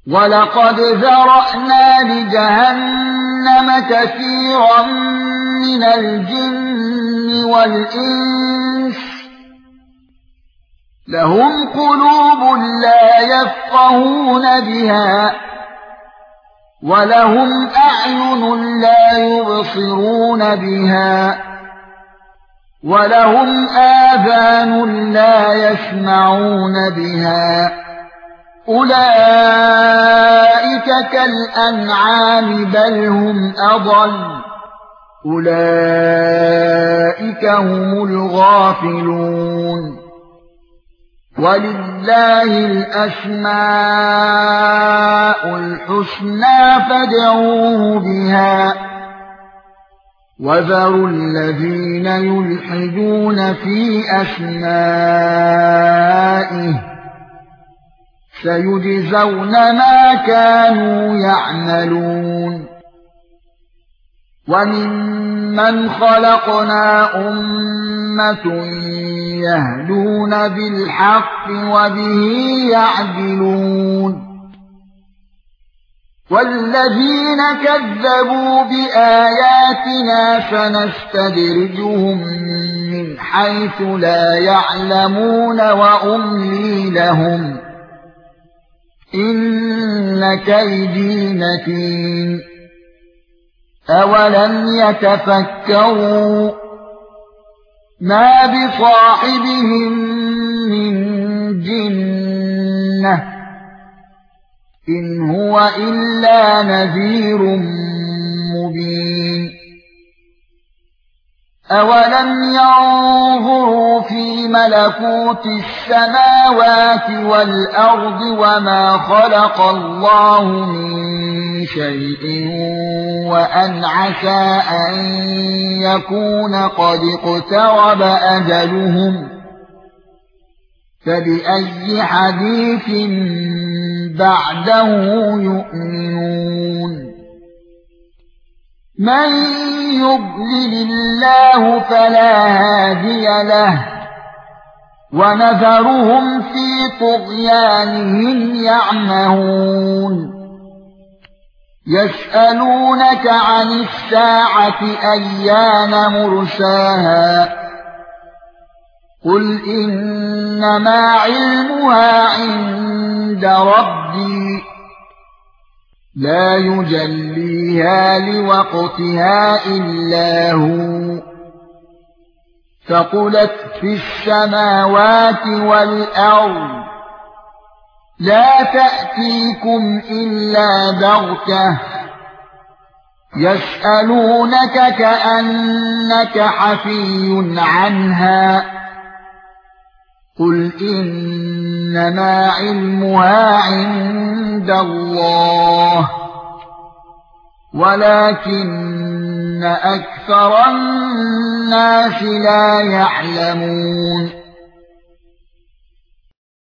وَلَقَدْ ذَرَأْنَا لِجَهَنَّمَ كَثِيرًا مِنَ الْجِنِّ وَالْإِنسِ لَهُمْ قُلُوبٌ لَّا يَفْقَهُونَ بِهَا وَلَهُمْ أَعْيُنٌ لَّا يُبْصِرُونَ بِهَا وَلَهُمْ آذَانٌ لَّا يَسْمَعُونَ بِهَا أُولَئِكَ كَالْأَنْعَامِ بَلْ هُمْ أَضَلُّ أُولَئِكَ هُمُ الْغَافِلُونَ وَلِلَّهِ الْأَسْمَاءُ الْحُسْنَى فَادْعُوهُ بِهَا وَذَرُوا الَّذِينَ يُلْحِدُونَ فِي أَسْمَائِهِ سَيُجْزَوْنَ مَا كَانُوا يَعْمَلُونَ وَمِمَّنْ خَلَقْنَا أُمَّةٌ يَهْدُونَ بِالْحَقِّ وَبِهِ يَعْدِلُونَ وَالَّذِينَ كَذَّبُوا بِآيَاتِنَا سَنَسْتَدْرِجُهُم مِّنْ حَيْثُ لَا يَعْلَمُونَ وَأُمْلِي لَهُمْ إِنَّ كَيْدِي مَتِينٌ أَوَلَمْ يَتَفَكَّرُوا مَا بِصَاحِبِهِم مِّن جِنَّةٍ إِنْ هُوَ إِلَّا نَذِيرٌ مُبِينٌ أَوَلَمْ يَنظُرُوا فِي مَلَكُوتِ السَّمَاوَاتِ وَالْأَرْضِ وَمَا خَلَقَ اللَّهُ مِن شَيْءٍ وَأَنْ عَسَىٰ أَن يَكُونَ قَدِ اقْتَرَبَ أَجَلُهُمْ فَبِأَيِّ حَدِيثٍ بَعْدَهُ يُؤْمِنُونَ مَن يُضْلِلِ اللَّهُ فَلَا هَادِيَ لَهُ وَنَذَرُهُمْ فِي طُغْيَانِهِمْ يَعْمَهُونَ يَسْأَلُونَكَ عَنِ السَّاعَةِ أَيَّانَ مُرْسَاهَا قُلْ إِنَّمَا عِلْمُهَا عِندَ رَبِّي لا يجليها لوقتها إلا هو ثقلت في السماوات والأرض لا تأتيكم إلا بغتة يسألونك كأنك حفي عنها قُلْ إِنَّمَا عِلْمُهَا عِندَ اللَّهِ وَلَكِنَّ أَكْثَرَ النَّاسِ لَا يَعْلَمُونَ